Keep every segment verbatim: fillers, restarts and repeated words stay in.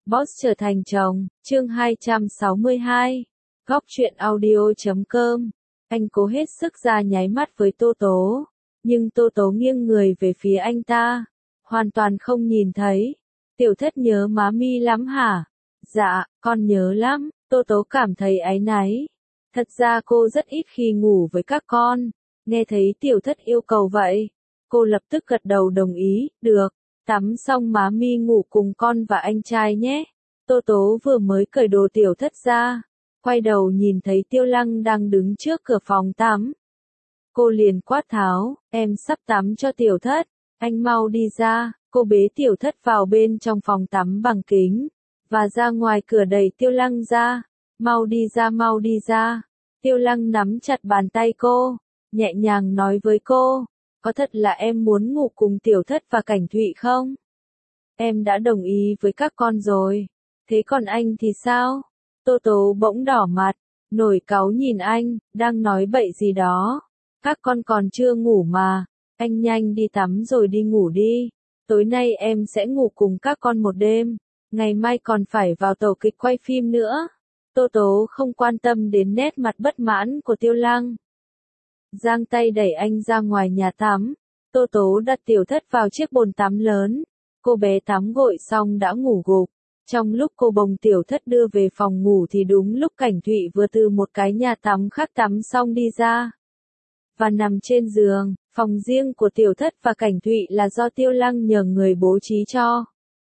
Boss trở thành chồng, chương hai trăm sáu mươi hai. Góc truyện audio chấm com. Anh cố hết sức ra nháy mắt với Tô Tố, nhưng Tô Tố nghiêng người về phía anh ta, hoàn toàn không nhìn thấy. Tiểu Thất nhớ má mi lắm hả? Dạ, con nhớ lắm. Tô Tố cảm thấy áy náy. Thật ra cô rất ít khi ngủ với các con. Nghe thấy Tiểu Thất yêu cầu vậy, cô lập tức gật đầu đồng ý. Được, tắm xong má mi ngủ cùng con và anh trai nhé. Tô Tố vừa mới cởi đồ Tiểu Thất ra, quay đầu nhìn thấy Tiêu Lăng đang đứng trước cửa phòng tắm. Cô liền quát tháo, em sắp tắm cho Tiểu Thất, anh mau đi ra. Cô bế Tiểu Thất vào bên trong phòng tắm bằng kính, và ra ngoài cửa đẩy Tiêu Lăng ra. Mau đi ra, mau đi ra. Tiêu Lăng nắm chặt bàn tay cô, nhẹ nhàng nói với cô, có thật là em muốn ngủ cùng Tiểu Thất và Cảnh Thụy không? Em đã đồng ý với các con rồi. Thế còn anh thì sao? Tô Tố bỗng đỏ mặt, nổi cáu nhìn anh, đang nói bậy gì đó. Các con còn chưa ngủ mà, anh nhanh đi tắm rồi đi ngủ đi. Tối nay em sẽ ngủ cùng các con một đêm, ngày mai còn phải vào tổ kịch quay phim nữa. Tô Tố không quan tâm đến nét mặt bất mãn của Tiêu Lăng, giang tay đẩy anh ra ngoài nhà tắm. Tô Tố đặt Tiểu Thất vào chiếc bồn tắm lớn. Cô bé tắm gội xong đã ngủ gục. Trong lúc cô bồng Tiểu Thất đưa về phòng ngủ thì đúng lúc Cảnh Thụy vừa từ một cái nhà tắm khác tắm xong đi ra, và nằm trên giường. Phòng riêng của Tiểu Thất và Cảnh Thụy là do Tiêu Lăng nhờ người bố trí cho.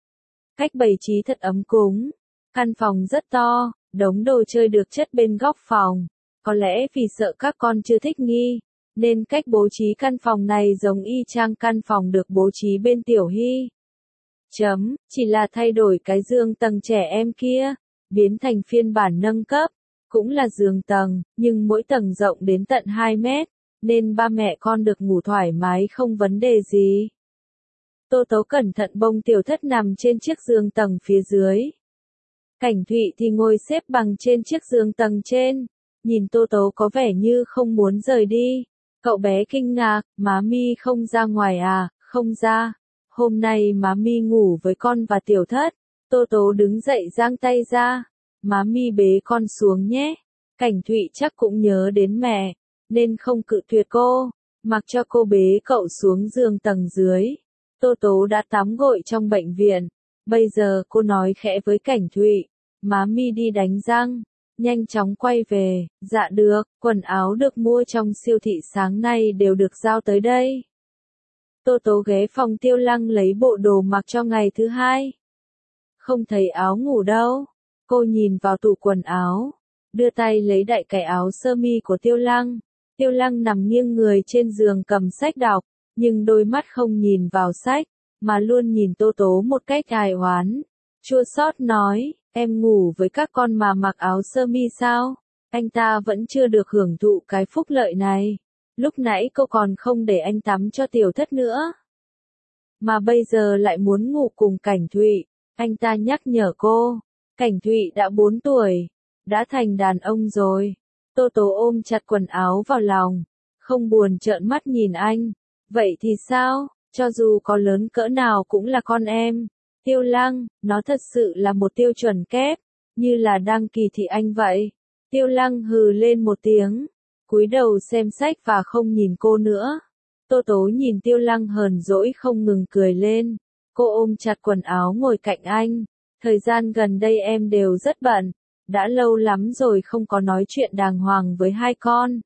Cách bày trí thật ấm cúng. Căn phòng rất to, đống đồ chơi được chất bên góc phòng. Có lẽ vì sợ các con chưa thích nghi, nên cách bố trí căn phòng này giống y chang căn phòng được bố trí bên Tiểu Hy. Chấm, chỉ là thay đổi cái giường tầng trẻ em kia, biến thành phiên bản nâng cấp. Cũng là giường tầng, nhưng mỗi tầng rộng đến tận hai mét, nên ba mẹ con được ngủ thoải mái không vấn đề gì. Tô Tố cẩn thận bông Tiểu Thất nằm trên chiếc giường tầng phía dưới. Cảnh Thụy thì ngồi xếp bằng trên chiếc giường tầng trên, nhìn Tô Tố có vẻ như không muốn rời đi. Cậu bé kinh ngạc, má mi không ra ngoài à? Không ra. Hôm nay má mi ngủ với con và Tiểu Thất. Tô Tố đứng dậy giang tay ra. Má mi bế con xuống nhé. Cảnh Thụy chắc cũng nhớ đến mẹ, nên không cự tuyệt cô, mặc cho cô bế cậu xuống giường tầng dưới. Tô Tố đã tắm gội trong bệnh viện. Bây giờ cô nói khẽ với Cảnh Thụy, má mi đi đánh răng, nhanh chóng quay về. Dạ được, quần áo được mua trong siêu thị sáng nay đều được giao tới đây. Tô Tố ghé phòng Tiêu Lăng lấy bộ đồ mặc cho ngày thứ hai. Không thấy áo ngủ đâu. Cô nhìn vào tủ quần áo, đưa tay lấy đại cái áo sơ mi của Tiêu Lăng. Tiêu Lăng nằm nghiêng người trên giường cầm sách đọc, nhưng đôi mắt không nhìn vào sách, mà luôn nhìn Tô Tố một cách ai oán. Chua xót nói, em ngủ với các con mà mặc áo sơ mi sao? Anh ta vẫn chưa được hưởng thụ cái phúc lợi này. Lúc nãy cô còn không để anh tắm cho Tiểu Thất nữa, mà bây giờ lại muốn ngủ cùng Cảnh Thụy. Anh ta nhắc nhở cô, Cảnh Thụy đã bốn tuổi, đã thành đàn ông rồi. Tô Tố ôm chặt quần áo vào lòng, không buồn trợn mắt nhìn anh. Vậy thì sao, cho dù có lớn cỡ nào cũng là con em. Tiêu Lăng, nó thật sự là một tiêu chuẩn kép, như là đang kỳ thị anh vậy. Tiêu Lăng hừ lên một tiếng, cúi đầu xem sách và không nhìn cô nữa. Tô Tố nhìn Tiêu Lăng hờn dỗi không ngừng cười lên. Cô ôm chặt quần áo ngồi cạnh anh. Thời gian gần đây em đều rất bận, đã lâu lắm rồi không có nói chuyện đàng hoàng với hai con.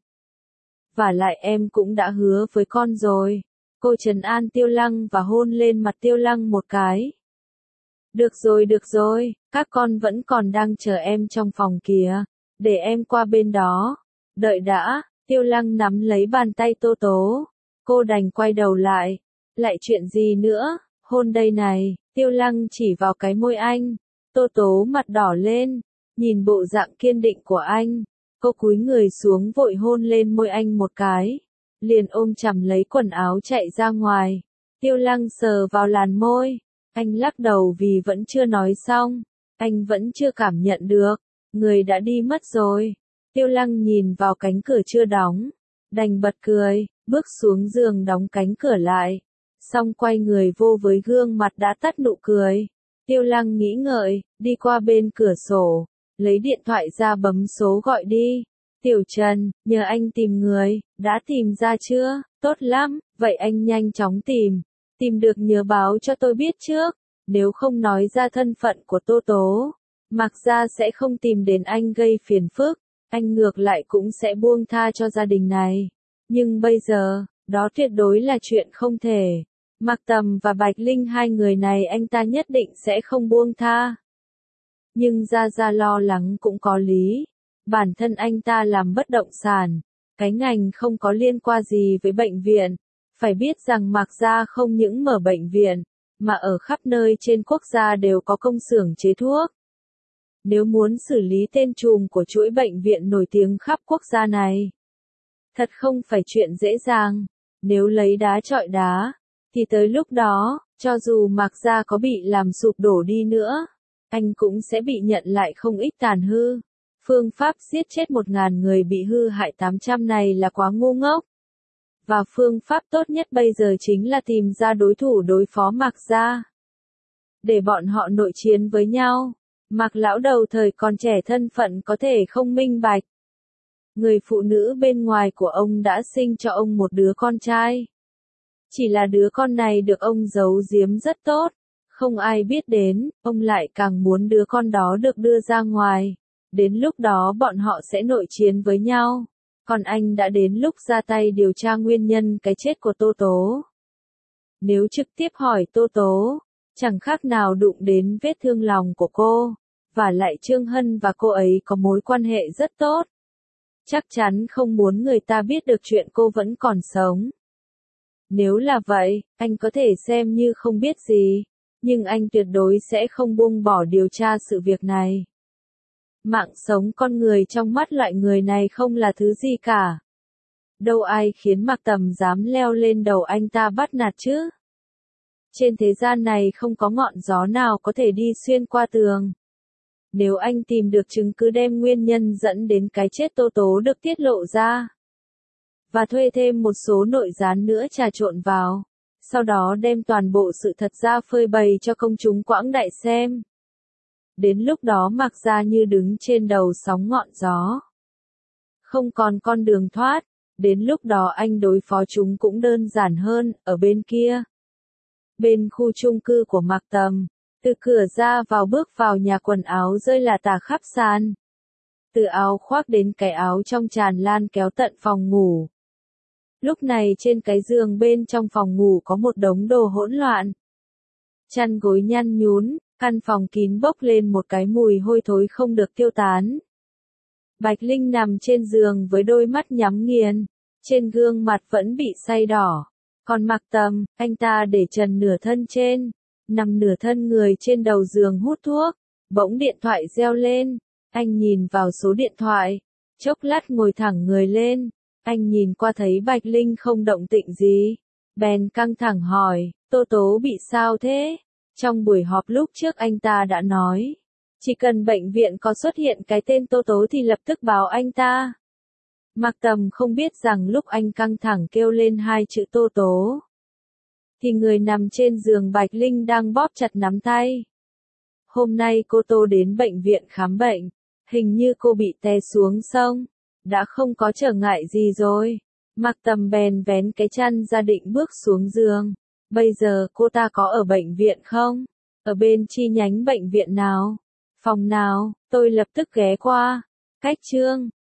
Và lại em cũng đã hứa với con rồi. Cô trấn an Tiêu Lăng và hôn lên mặt Tiêu Lăng một cái. Được rồi, được rồi, các con vẫn còn đang chờ em trong phòng kìa, để em qua bên đó. Đợi đã. Tiêu Lăng nắm lấy bàn tay Tô Tố. Cô đành quay đầu lại. Lại chuyện gì nữa? Hôn đây này. Tiêu Lăng chỉ vào cái môi anh. Tô Tố mặt đỏ lên, nhìn bộ dạng kiên định của anh. Cô cúi người xuống vội hôn lên môi anh một cái, liền ôm chầm lấy quần áo chạy ra ngoài. Tiêu Lăng sờ vào làn môi. Anh lắc đầu vì vẫn chưa nói xong. Anh vẫn chưa cảm nhận được. Người đã đi mất rồi. Tiêu Lăng nhìn vào cánh cửa chưa đóng, đành bật cười, bước xuống giường đóng cánh cửa lại. Xong quay người vô với gương mặt đã tắt nụ cười. Tiêu Lăng nghĩ ngợi, đi qua bên cửa sổ, lấy điện thoại ra bấm số gọi đi. Tiểu Trần, nhờ anh tìm người, đã tìm ra chưa? Tốt lắm, vậy anh nhanh chóng tìm. Tìm được nhớ báo cho tôi biết trước, nếu không nói ra thân phận của Tô Tố, Mạc Gia sẽ không tìm đến anh gây phiền phức, anh ngược lại cũng sẽ buông tha cho gia đình này. Nhưng bây giờ, đó tuyệt đối là chuyện không thể. Mạc Tầm và Bạch Linh hai người này anh ta nhất định sẽ không buông tha. Nhưng Gia Gia lo lắng cũng có lý. Bản thân anh ta làm bất động sản, cái ngành không có liên quan gì với bệnh viện. Phải biết rằng Mạc Gia không những mở bệnh viện, mà ở khắp nơi trên quốc gia đều có công xưởng chế thuốc. Nếu muốn xử lý tên trùm của chuỗi bệnh viện nổi tiếng khắp quốc gia này, thật không phải chuyện dễ dàng. Nếu lấy đá chọi đá, thì tới lúc đó, cho dù Mạc Gia có bị làm sụp đổ đi nữa, anh cũng sẽ bị nhận lại không ít tàn hư. Phương pháp giết chết một ngàn người bị hư hại tám trăm này là quá ngu ngốc. Và phương pháp tốt nhất bây giờ chính là tìm ra đối thủ đối phó Mạc Gia. Để bọn họ nội chiến với nhau. Mạc lão đầu thời còn trẻ thân phận có thể không minh bạch. Người phụ nữ bên ngoài của ông đã sinh cho ông một đứa con trai. Chỉ là đứa con này được ông giấu giếm rất tốt. Không ai biết đến, ông lại càng muốn đứa con đó được đưa ra ngoài. Đến lúc đó bọn họ sẽ nội chiến với nhau. Còn anh đã đến lúc ra tay điều tra nguyên nhân cái chết của Tô Tố. Nếu trực tiếp hỏi Tô Tố, chẳng khác nào đụng đến vết thương lòng của cô. Và lại Trương Hân và cô ấy có mối quan hệ rất tốt. Chắc chắn không muốn người ta biết được chuyện cô vẫn còn sống. Nếu là vậy, anh có thể xem như không biết gì. Nhưng anh tuyệt đối sẽ không buông bỏ điều tra sự việc này. Mạng sống con người trong mắt loại người này không là thứ gì cả. Đâu ai khiến Mạc Tầm dám leo lên đầu anh ta bắt nạt chứ? Trên thế gian này không có ngọn gió nào có thể đi xuyên qua tường. Nếu anh tìm được chứng cứ đem nguyên nhân dẫn đến cái chết Tô Tố được tiết lộ ra, và thuê thêm một số nội gián nữa trà trộn vào, sau đó đem toàn bộ sự thật ra phơi bày cho công chúng quãng đại xem. Đến lúc đó Mạc Gia như đứng trên đầu sóng ngọn gió. Không còn con đường thoát, đến lúc đó anh đối phó chúng cũng đơn giản hơn, ở bên kia. Bên khu chung cư của Mạc Tầm, từ cửa ra vào bước vào nhà quần áo rơi là tả khắp sàn. Từ áo khoác đến cái áo trong tràn lan kéo tận phòng ngủ. Lúc này trên cái giường bên trong phòng ngủ có một đống đồ hỗn loạn. Chăn gối nhăn nhún, căn phòng kín bốc lên một cái mùi hôi thối không được tiêu tán. Bạch Linh nằm trên giường với đôi mắt nhắm nghiền, trên gương mặt vẫn bị say đỏ. Còn Mạc Tầm, anh ta để trần nửa thân trên, nằm nửa thân người trên đầu giường hút thuốc. Bỗng điện thoại reo lên, anh nhìn vào số điện thoại, chốc lát ngồi thẳng người lên. Anh nhìn qua thấy Bạch Linh không động tĩnh gì, bèn căng thẳng hỏi, Tô Tố bị sao thế? Trong buổi họp lúc trước anh ta đã nói, chỉ cần bệnh viện có xuất hiện cái tên Tô Tố thì lập tức báo anh ta. Mạc Tầm không biết rằng lúc anh căng thẳng kêu lên hai chữ Tô Tố, thì người nằm trên giường Bạch Linh đang bóp chặt nắm tay. Hôm nay cô Tô đến bệnh viện khám bệnh, hình như cô bị té xuống sông, đã không có trở ngại gì rồi. Mạc Tầm bèn vén cái chăn ra định bước xuống giường. Bây giờ cô ta có ở bệnh viện không? Ở bên chi nhánh bệnh viện nào? Phòng nào? Tôi lập tức ghé qua. Cách Trương.